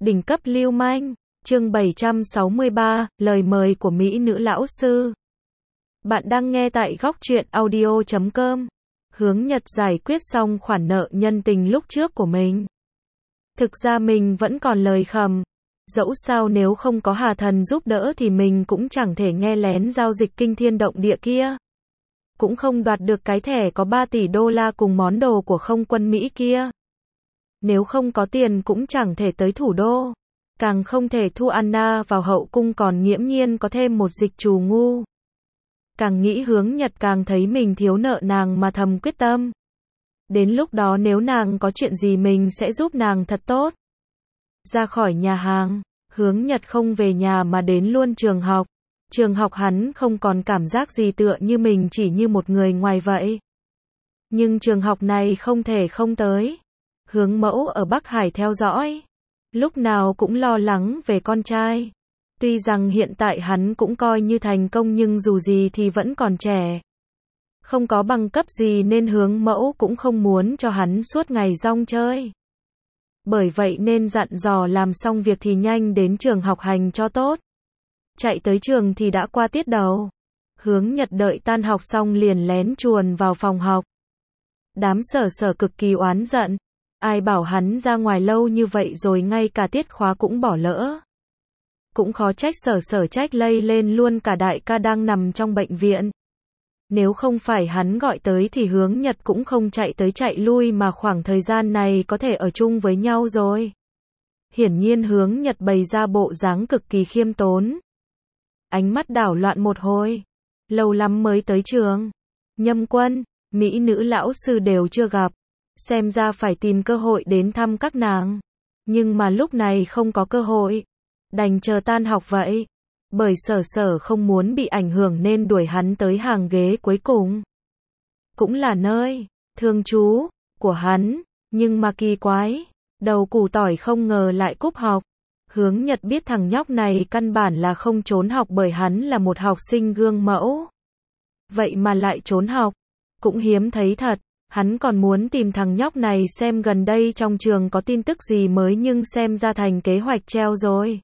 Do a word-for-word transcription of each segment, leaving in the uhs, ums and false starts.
Đỉnh cấp lưu manh, chương bảy trăm sáu mươi ba, lời mời của Mỹ nữ lão sư. Bạn đang nghe tại góc truyện audio chấm com. Hướng Nhật giải quyết xong khoản nợ nhân tình lúc trước của mình. Thực ra mình vẫn còn lời khầm. Dẫu sao nếu không có Hà Thần giúp đỡ thì mình cũng chẳng thể nghe lén giao dịch kinh thiên động địa kia. Cũng không đoạt được cái thẻ có ba tỷ đô la cùng món đồ của không quân Mỹ kia. Nếu không có tiền cũng chẳng thể tới thủ đô. Càng không thể thu Anna vào hậu cung, còn nghiễm nhiên có thêm một dịch trù ngu. Càng nghĩ Hướng Nhật càng thấy mình thiếu nợ nàng mà thầm quyết tâm. Đến lúc đó nếu nàng có chuyện gì mình sẽ giúp nàng thật tốt. Ra khỏi nhà hàng, Hướng Nhật không về nhà mà đến luôn trường học. Trường học hắn không còn cảm giác gì, tựa như mình chỉ như một người ngoài vậy. Nhưng trường học này không thể không tới. Hướng mẫu ở Bắc Hải theo dõi. Lúc nào cũng lo lắng về con trai. Tuy rằng hiện tại hắn cũng coi như thành công nhưng dù gì thì vẫn còn trẻ. Không có bằng cấp gì nên Hướng mẫu cũng không muốn cho hắn suốt ngày rong chơi. Bởi vậy nên dặn dò làm xong việc thì nhanh đến trường học hành cho tốt. Chạy tới trường thì đã qua tiết đầu. Hướng Nhật đợi tan học xong liền lén chuồn vào phòng học. Đám sở sở cực kỳ oán giận. Ai bảo hắn ra ngoài lâu như vậy rồi ngay cả tiết khóa cũng bỏ lỡ. Cũng khó trách sở sở trách lây lên luôn cả đại ca đang nằm trong bệnh viện. Nếu không phải hắn gọi tới thì Hướng Nhật cũng không chạy tới chạy lui mà khoảng thời gian này có thể ở chung với nhau rồi. Hiển nhiên Hướng Nhật bày ra bộ dáng cực kỳ khiêm tốn. Ánh mắt đảo loạn một hồi. Lâu lắm mới tới trường. Nhâm Quân, Mỹ nữ lão sư đều chưa gặp. Xem ra phải tìm cơ hội đến thăm các nàng. Nhưng mà lúc này không có cơ hội. Đành chờ tan học vậy. Bởi sở sở không muốn bị ảnh hưởng nên đuổi hắn tới hàng ghế cuối cùng. Cũng là nơi thường trú của hắn. Nhưng mà kỳ quái. Đầu củ tỏi không ngờ lại cúp học. Hướng Nhật biết thằng nhóc này căn bản là không trốn học bởi hắn là một học sinh gương mẫu. Vậy mà lại trốn học. Cũng hiếm thấy thật. Hắn còn muốn tìm thằng nhóc này xem gần đây trong trường có tin tức gì mới nhưng xem ra thành kế hoạch treo rồi.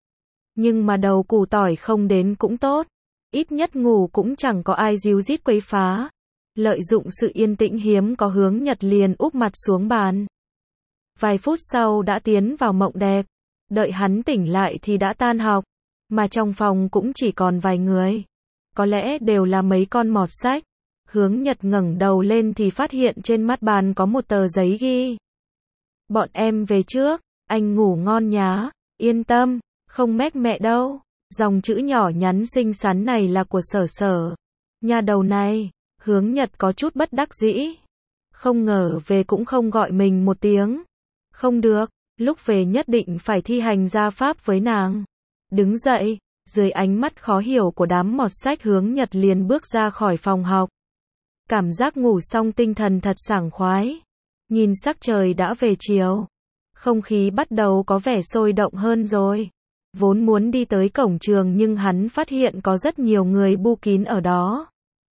Nhưng mà đầu củ tỏi không đến cũng tốt. Ít nhất ngủ cũng chẳng có ai díu dít quấy phá. Lợi dụng sự yên tĩnh hiếm có, Hướng Nhật liền úp mặt xuống bàn. Vài phút sau đã tiến vào mộng đẹp. Đợi hắn tỉnh lại thì đã tan học. Mà trong phòng cũng chỉ còn vài người. Có lẽ đều là mấy con mọt sách. Hướng Nhật ngẩng đầu lên thì phát hiện trên mắt bàn có một tờ giấy ghi. Bọn em về trước, anh ngủ ngon nhá, yên tâm, không mách mẹ đâu. Dòng chữ nhỏ nhắn xinh xắn này là của sở sở. Nhà đầu này, Hướng Nhật có chút bất đắc dĩ. Không ngờ về cũng không gọi mình một tiếng. Không được, lúc về nhất định phải thi hành gia pháp với nàng. Đứng dậy, dưới ánh mắt khó hiểu của đám mọt sách Hướng Nhật liền bước ra khỏi phòng học. Cảm giác ngủ xong tinh thần thật sảng khoái. Nhìn sắc trời đã về chiều. Không khí bắt đầu có vẻ sôi động hơn rồi. Vốn muốn đi tới cổng trường nhưng hắn phát hiện có rất nhiều người bu kín ở đó.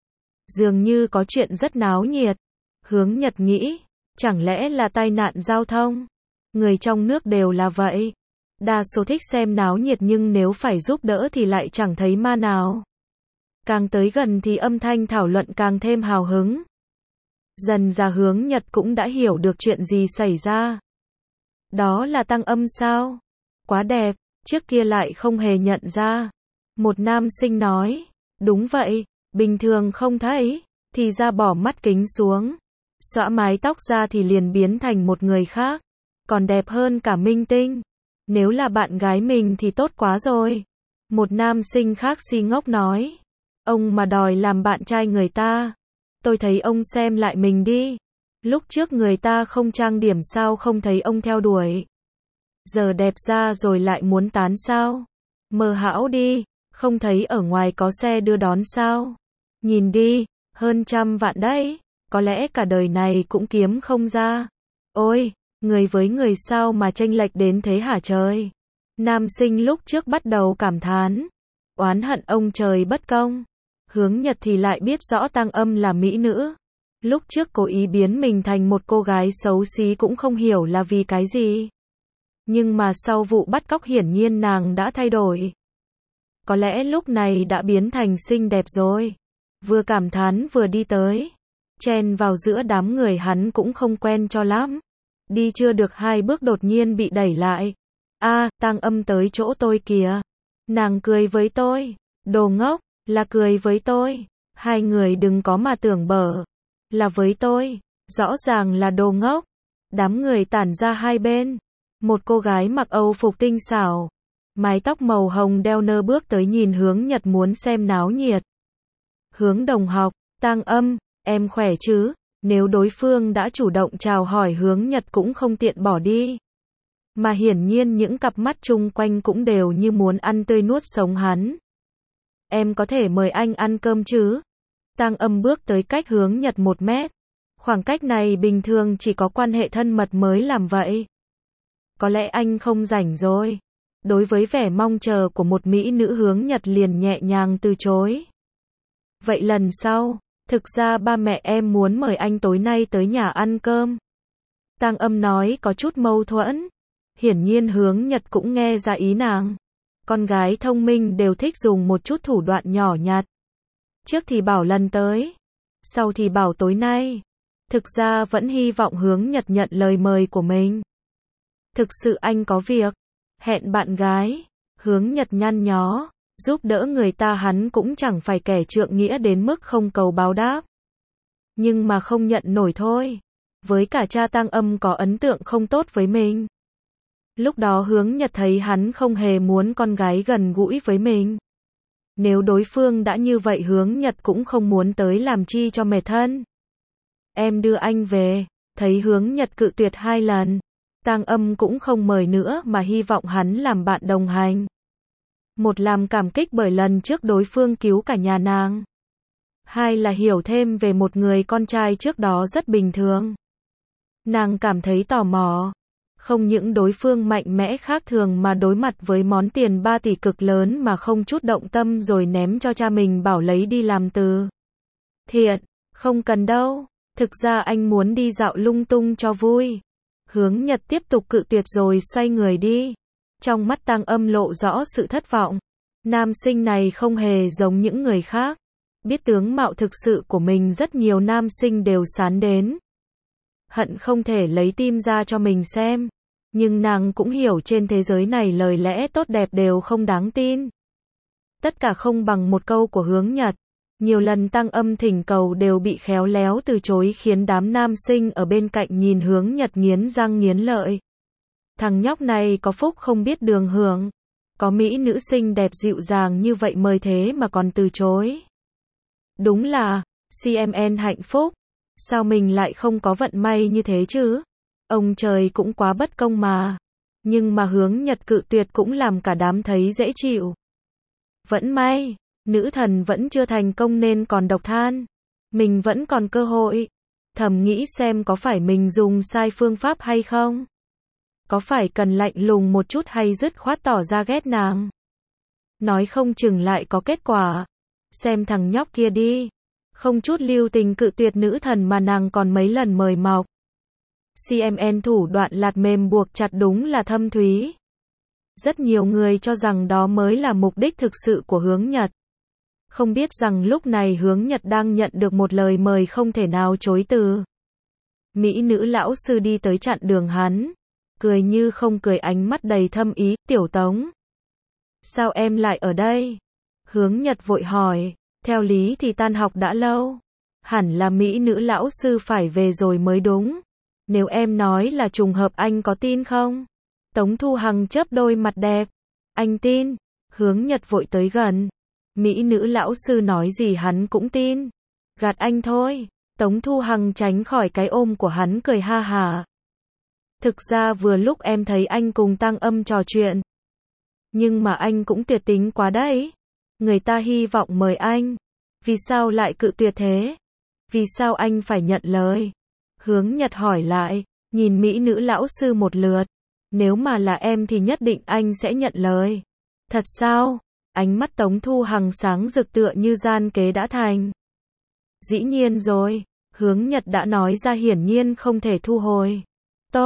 Dường như có chuyện rất náo nhiệt. Hướng Nhật nghĩ, chẳng lẽ là tai nạn giao thông? Người trong nước đều là vậy. Đa số thích xem náo nhiệt nhưng nếu phải giúp đỡ thì lại chẳng thấy ma nào. Càng tới gần thì âm thanh thảo luận càng thêm hào hứng. Dần ra Hướng Nhật cũng đã hiểu được chuyện gì xảy ra. Đó là Tăng Âm sao? Quá đẹp, trước kia lại không hề nhận ra. Một nam sinh nói, đúng vậy, bình thường không thấy, thì ra bỏ mắt kính xuống. Xõa mái tóc ra thì liền biến thành một người khác. Còn đẹp hơn cả minh tinh. Nếu là bạn gái mình thì tốt quá rồi. Một nam sinh khác si ngốc nói. Ông mà đòi làm bạn trai người ta. Tôi thấy ông xem lại mình đi. Lúc trước người ta không trang điểm sao không thấy ông theo đuổi. Giờ đẹp ra rồi lại muốn tán sao. Mơ hão đi, không thấy ở ngoài có xe đưa đón sao. Nhìn đi, hơn trăm vạn đấy. Có lẽ cả đời này cũng kiếm không ra. Ôi, người với người sao mà chênh lệch đến thế hả trời. Nam sinh lúc trước bắt đầu cảm thán. Oán hận ông trời bất công. Hướng Nhật thì lại biết rõ Tăng Âm là mỹ nữ. Lúc trước cố ý biến mình thành một cô gái xấu xí cũng không hiểu là vì cái gì. Nhưng mà sau vụ bắt cóc hiển nhiên nàng đã thay đổi. Có lẽ lúc này đã biến thành xinh đẹp rồi. Vừa cảm thán vừa đi tới. Chen vào giữa đám người hắn cũng không quen cho lắm. Đi chưa được hai bước đột nhiên bị đẩy lại. A, Tang Âm tới chỗ tôi kìa. Nàng cười với tôi. Đồ ngốc, là cười với tôi. Hai người đừng có mà tưởng bở. Là với tôi. Rõ ràng là đồ ngốc. Đám người tản ra hai bên. Một cô gái mặc Âu phục tinh xảo. Mái tóc màu hồng đeo nơ bước tới nhìn Hướng Nhật muốn xem náo nhiệt. Hướng đồng học, Tang Âm, em khỏe chứ? Nếu đối phương đã chủ động chào hỏi Hướng Nhật cũng không tiện bỏ đi. Mà hiển nhiên những cặp mắt chung quanh cũng đều như muốn ăn tươi nuốt sống hắn. Em có thể mời anh ăn cơm chứ? Tang Âm bước tới cách Hướng Nhật một mét. Khoảng cách này bình thường chỉ có quan hệ thân mật mới làm vậy. Có lẽ anh không rảnh rồi. Đối với vẻ mong chờ của một mỹ nữ, Hướng Nhật liền nhẹ nhàng từ chối. Vậy lần sau, thực ra ba mẹ em muốn mời anh tối nay tới nhà ăn cơm. Tang Âm nói có chút mâu thuẫn. Hiển nhiên Hướng Nhật cũng nghe ra ý nàng. Con gái thông minh đều thích dùng một chút thủ đoạn nhỏ nhặt. Trước thì bảo lần tới, sau thì bảo tối nay. Thực ra vẫn hy vọng Hướng Nhật nhận lời mời của mình. Thực sự anh có việc. Hẹn bạn gái. Hướng Nhật nhăn nhó. Giúp đỡ người ta hắn cũng chẳng phải kẻ trượng nghĩa đến mức không cầu báo đáp. Nhưng mà không nhận nổi thôi. Với cả cha Tang Âm có ấn tượng không tốt với mình. Lúc đó Hướng Nhật thấy hắn không hề muốn con gái gần gũi với mình. Nếu đối phương đã như vậy Hướng Nhật cũng không muốn tới làm chi cho mệt thân. Em đưa anh về. Thấy Hướng Nhật cự tuyệt hai lần. Tang Âm cũng không mời nữa mà hy vọng hắn làm bạn đồng hành. Một làm cảm kích bởi lần trước đối phương cứu cả nhà nàng. Hai là hiểu thêm về một người con trai trước đó rất bình thường. Nàng cảm thấy tò mò. Không những đối phương mạnh mẽ khác thường mà đối mặt với món tiền ba tỷ cực lớn mà không chút động tâm rồi ném cho cha mình bảo lấy đi làm từ thiện. Không cần đâu. Thực ra anh muốn đi dạo lung tung cho vui. Hướng Nhật tiếp tục cự tuyệt rồi xoay người đi. Trong mắt Tang Âm lộ rõ sự thất vọng. Nam sinh này không hề giống những người khác. Biết tướng mạo thực sự của mình rất nhiều nam sinh đều sán đến. Hận không thể lấy tim ra cho mình xem. Nhưng nàng cũng hiểu trên thế giới này lời lẽ tốt đẹp đều không đáng tin. Tất cả không bằng một câu của Hướng Nhật. Nhiều lần Tang Âm thỉnh cầu đều bị khéo léo từ chối khiến đám nam sinh ở bên cạnh nhìn Hướng Nhật nghiến răng nghiến lợi. Thằng nhóc này có phúc không biết đường hưởng. Có mỹ nữ xinh đẹp dịu dàng như vậy mời thế mà còn từ chối. Đúng là, xê em en hạnh phúc. Sao mình lại không có vận may như thế chứ? Ông trời cũng quá bất công mà. Nhưng mà Hướng Nhật cự tuyệt cũng làm cả đám thấy dễ chịu. Vẫn may, nữ thần vẫn chưa thành công nên còn độc than. Mình vẫn còn cơ hội. Thầm nghĩ xem có phải mình dùng sai phương pháp hay không? Có phải cần lạnh lùng một chút hay dứt khoát tỏ ra ghét nàng? Nói không chừng lại có kết quả. Xem thằng nhóc kia đi. Không chút lưu tình cự tuyệt nữ thần mà nàng còn mấy lần mời mọc. xê em en thủ đoạn lạt mềm buộc chặt đúng là thâm thúy. Rất nhiều người cho rằng đó mới là mục đích thực sự của Hướng Nhật. Không biết rằng lúc này Hướng Nhật đang nhận được một lời mời không thể nào chối từ. Mỹ nữ lão sư đi tới chặn đường hắn. Cười như không cười, ánh mắt đầy thâm ý. Tiểu Tống, sao em lại ở đây? Hướng Nhật vội hỏi. Theo lý thì tan học đã lâu. Hẳn là mỹ nữ lão sư phải về rồi mới đúng. Nếu em nói là trùng hợp anh có tin không? Tống Thu Hằng chớp đôi mặt đẹp. Anh tin. Hướng Nhật vội tới gần. Mỹ nữ lão sư nói gì hắn cũng tin. Gạt anh thôi. Tống Thu Hằng tránh khỏi cái ôm của hắn cười ha hả. Thực ra vừa lúc em thấy anh cùng Tang Âm trò chuyện. Nhưng mà anh cũng tuyệt tính quá đấy. Người ta hy vọng mời anh. Vì sao lại cự tuyệt thế? Vì sao anh phải nhận lời? Hướng Nhật hỏi lại, nhìn mỹ nữ lão sư một lượt. Nếu mà là em thì nhất định anh sẽ nhận lời. Thật sao? Ánh mắt Tống Thu Hằng sáng rực tựa như gian kế đã thành. Dĩ nhiên rồi. Hướng Nhật đã nói ra hiển nhiên không thể thu hồi. Tốt,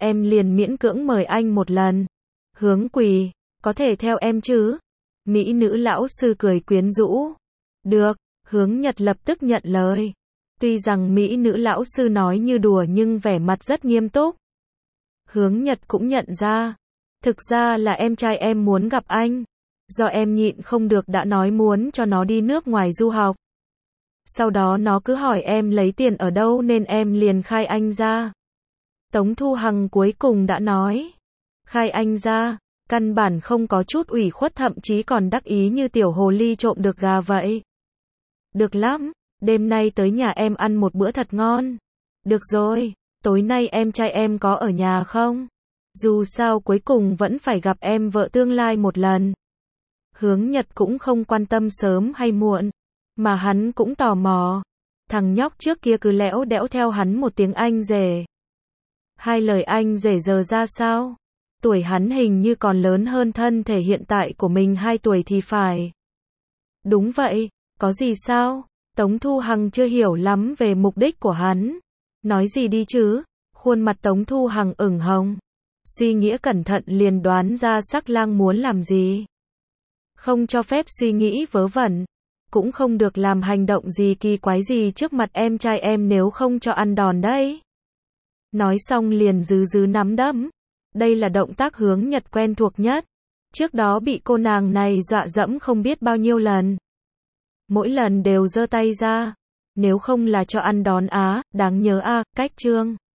em liền miễn cưỡng mời anh một lần. Hướng Quỳ, có thể theo em chứ? Mỹ nữ lão sư cười quyến rũ. Được, Hướng Nhật lập tức nhận lời. Tuy rằng Mỹ nữ lão sư nói như đùa nhưng vẻ mặt rất nghiêm túc. Hướng Nhật cũng nhận ra. Thực ra là em trai em muốn gặp anh. Do em nhịn không được đã nói muốn cho nó đi nước ngoài du học. Sau đó nó cứ hỏi em lấy tiền ở đâu nên em liền khai anh ra. Tống Thu Hằng cuối cùng đã nói. Khai anh ra, căn bản không có chút ủy khuất, thậm chí còn đắc ý như tiểu hồ ly trộm được gà vậy. Được lắm, đêm nay tới nhà em ăn một bữa thật ngon. Được rồi, tối nay em trai em có ở nhà không? Dù sao cuối cùng vẫn phải gặp em vợ tương lai một lần. Hướng Nhật cũng không quan tâm sớm hay muộn, mà hắn cũng tò mò. Thằng nhóc trước kia cứ lẽo đẽo theo hắn một tiếng anh rể. Hai lời anh rể giờ ra sao? Tuổi hắn hình như còn lớn hơn thân thể hiện tại của mình hai tuổi thì phải. Đúng vậy, có gì sao? Tống Thu Hằng chưa hiểu lắm về mục đích của hắn. Nói gì đi chứ? Khuôn mặt Tống Thu Hằng ửng hồng. Suy nghĩ cẩn thận liền đoán ra Sắc Lang muốn làm gì. Không cho phép suy nghĩ vớ vẩn. Cũng không được làm hành động gì kỳ quái gì trước mặt em trai em, nếu không cho ăn đòn đấy. Nói xong liền dứ dứ nắm đấm. Đây là động tác Hướng Nhật quen thuộc nhất. Trước đó bị cô nàng này dọa dẫm không biết bao nhiêu lần. Mỗi lần đều giơ tay ra. Nếu không là cho ăn đòn á, đáng nhớ a, cách chương.